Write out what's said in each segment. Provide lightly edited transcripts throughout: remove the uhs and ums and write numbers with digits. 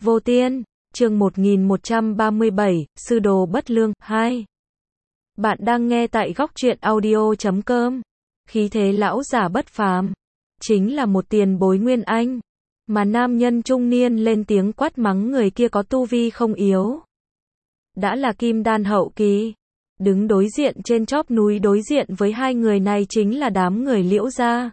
Vô Tiên, chương 1137, Sư đồ bất lương, 2. Bạn đang nghe tại góc truyện audio.com. Khí thế lão giả bất phàm, chính là một tiền bối nguyên anh, mà nam nhân trung niên lên tiếng quát mắng người kia có tu vi không yếu. Đã là kim đan hậu kỳ, đứng đối diện trên chóp núi đối diện với hai người này chính là đám người Liễu gia.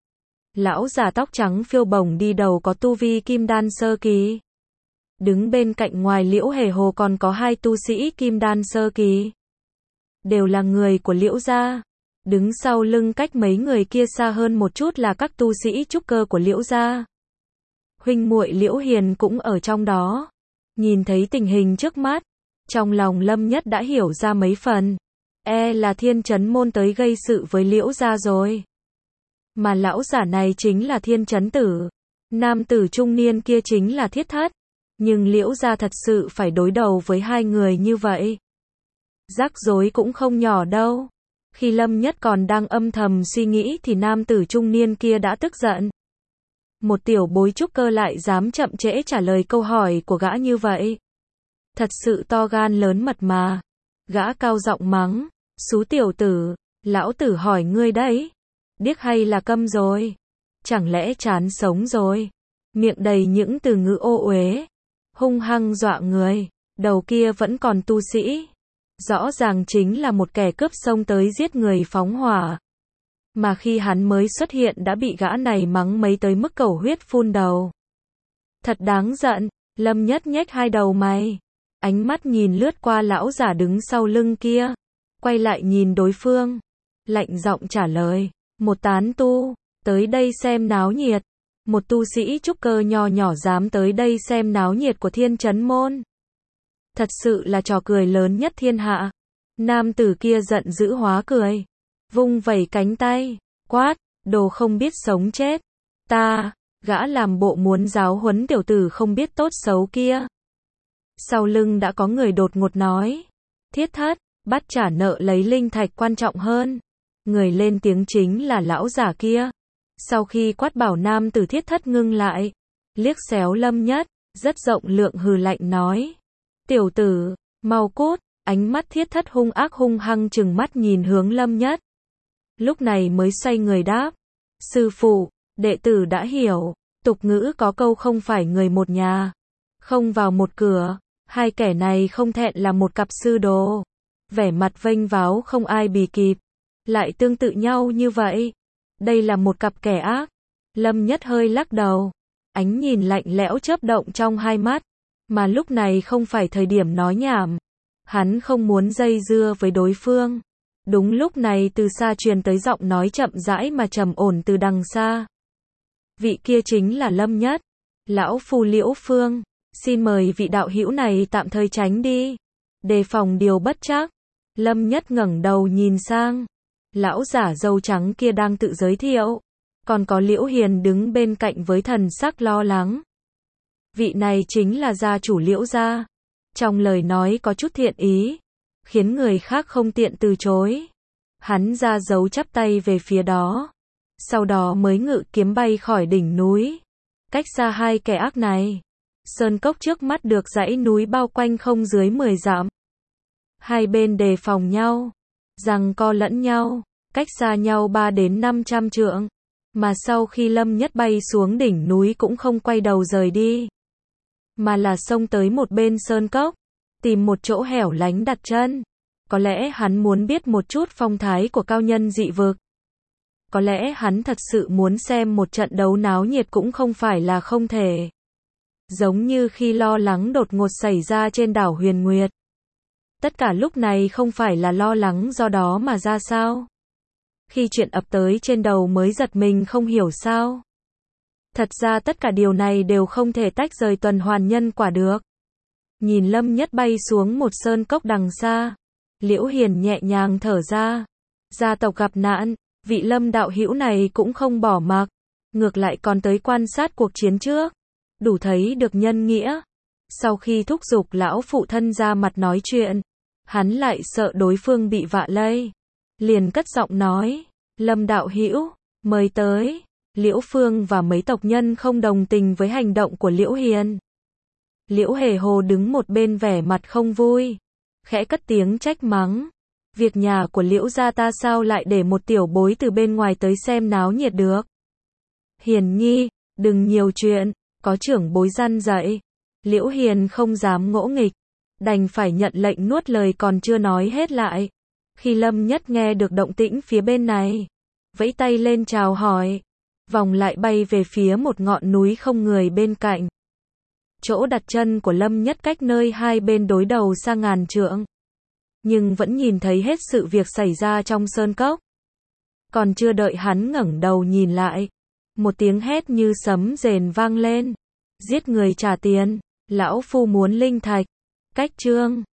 Lão già tóc trắng phiêu bổng đi đầu có tu vi kim đan sơ kỳ. Đứng bên cạnh ngoài Liễu Hề Hồ còn có hai tu sĩ kim đan sơ kỳ. Đều là người của Liễu gia. Đứng sau lưng cách mấy người kia xa hơn một chút là các tu sĩ trúc cơ của Liễu gia. Huynh muội Liễu Hiền cũng ở trong đó. Nhìn thấy tình hình trước mắt, trong lòng Lâm Nhất đã hiểu ra mấy phần. Là Thiên Chấn Môn tới gây sự với Liễu gia rồi. Mà lão giả này chính là Thiên Chấn Tử. Nam tử trung niên kia chính là Thiết Thất. Nhưng Liễu gia thật sự phải đối đầu với hai người như vậy. Rắc rối cũng không nhỏ đâu. Khi Lâm Nhất còn đang âm thầm suy nghĩ thì nam tử trung niên kia đã tức giận. Một tiểu bối trúc cơ lại dám chậm trễ trả lời câu hỏi của gã như vậy. Thật sự to gan lớn mật mà. Gã cao giọng mắng, xú tiểu tử, lão tử hỏi ngươi đấy. Điếc hay là câm rồi? Chẳng lẽ chán sống rồi? Miệng đầy những từ ngữ ô uế, hung hăng dọa người. Đầu kia vẫn còn tu sĩ. Rõ ràng chính là một kẻ cướp xông tới giết người phóng hỏa. Mà khi hắn mới xuất hiện đã bị gã này mắng mấy tới mức cầu huyết phun đầu. Thật đáng giận. Lâm Nhất nhếch hai đầu mày. Ánh mắt nhìn lướt qua lão giả đứng sau lưng kia. Quay lại nhìn đối phương. Lạnh giọng trả lời. Một tán tu, tới đây xem náo nhiệt. Một tu sĩ trúc cơ nho nhỏ dám tới đây xem náo nhiệt của Thiên Chấn Môn. Thật sự là trò cười lớn nhất thiên hạ. Nam tử kia giận dữ hóa cười. Vung vẩy cánh tay, quát, đồ không biết sống chết. Gã làm bộ muốn giáo huấn tiểu tử không biết tốt xấu kia. Sau lưng đã có người đột ngột nói. Thiết Thất, bắt trả nợ lấy linh thạch quan trọng hơn. Người lên tiếng chính là lão giả kia. Sau khi quát bảo nam tử Thiết Thất ngưng lại, liếc xéo Lâm Nhất, rất rộng lượng hừ lạnh nói. Tiểu tử, mau cút. Ánh mắt Thiết Thất hung ác hung hăng trừng mắt nhìn hướng Lâm Nhất. Lúc này mới xoay người đáp. Sư phụ, đệ tử đã hiểu. Tục ngữ có câu không phải người một nhà, không vào một cửa. Hai kẻ này không thẹn là một cặp sư đồ. Vẻ mặt vênh váo không ai bì kịp. Lại tương tự nhau như vậy. Đây là một cặp kẻ ác. Lâm Nhất hơi lắc đầu. Ánh nhìn lạnh lẽo chớp động trong hai mắt. Mà lúc này không phải thời điểm nói nhảm. Hắn không muốn dây dưa với đối phương. Đúng lúc này từ xa truyền tới giọng nói chậm rãi mà trầm ổn từ đằng xa. Vị kia chính là Lâm Nhất. Lão phu Liễu Phương, xin mời vị đạo hữu này tạm thời tránh đi. Đề phòng điều bất trắc. Lâm Nhất ngẩng đầu nhìn sang. Lão giả râu trắng kia đang tự giới thiệu. Còn có Liễu Hiền đứng bên cạnh với thần sắc lo lắng. Vị này chính là gia chủ Liễu gia. Trong lời nói có chút thiện ý, khiến người khác không tiện từ chối. Hắn ra dấu chắp tay về phía đó. Sau đó mới ngự kiếm bay khỏi đỉnh núi. Cách xa hai kẻ ác này. Sơn cốc trước mắt được dãy núi bao quanh không dưới 10 dặm. Hai bên đề phòng nhau, giằng co lẫn nhau, cách xa nhau 3 đến 500 trượng. Mà sau khi Lâm Nhất bay xuống đỉnh núi cũng không quay đầu rời đi. Mà là xông tới một bên sơn cốc, tìm một chỗ hẻo lánh đặt chân. Có lẽ hắn muốn biết một chút phong thái của cao nhân dị vực. Có lẽ hắn thật sự muốn xem một trận đấu náo nhiệt cũng không phải là không thể. Giống như khi lo lắng đột ngột xảy ra trên đảo Huyền Nguyệt. Tất cả lúc này không phải là lo lắng do đó mà ra sao. Khi chuyện ập tới trên đầu mới giật mình không hiểu sao. Thật ra tất cả điều này đều không thể tách rời tuần hoàn nhân quả được. Nhìn Lâm Nhất bay xuống một sơn cốc đằng xa. Liễu Hiền nhẹ nhàng thở ra. Gia tộc gặp nạn, vị Lâm đạo hữu này cũng không bỏ mặc. Ngược lại còn tới quan sát cuộc chiến trước. Đủ thấy được nhân nghĩa. Sau khi thúc giục lão phụ thân ra mặt nói chuyện, hắn lại sợ đối phương bị vạ lây. Liền cất giọng nói. Lâm đạo hữu, mời tới. Liễu Phương và mấy tộc nhân không đồng tình với hành động của Liễu Hiền. Liễu Hề Hồ đứng một bên vẻ mặt không vui, khẽ cất tiếng trách mắng. Việc nhà của Liễu gia ta sao lại để một tiểu bối từ bên ngoài tới xem náo nhiệt được? Hiền nhi, đừng nhiều chuyện, có trưởng bối răn dạy. Liễu Hiền không dám ngỗ nghịch, đành phải nhận lệnh nuốt lời còn chưa nói hết lại. Khi Lâm Nhất nghe được động tĩnh phía bên này, vẫy tay lên chào hỏi, vòng lại bay về phía một ngọn núi không người bên cạnh. Chỗ đặt chân của Lâm Nhất cách nơi hai bên đối đầu xa ngàn trượng, nhưng vẫn nhìn thấy hết sự việc xảy ra trong sơn cốc. Còn chưa đợi hắn ngẩng đầu nhìn lại, một tiếng hét như sấm rền vang lên. Giết người trả tiền, lão phu muốn linh thạch. Cách chương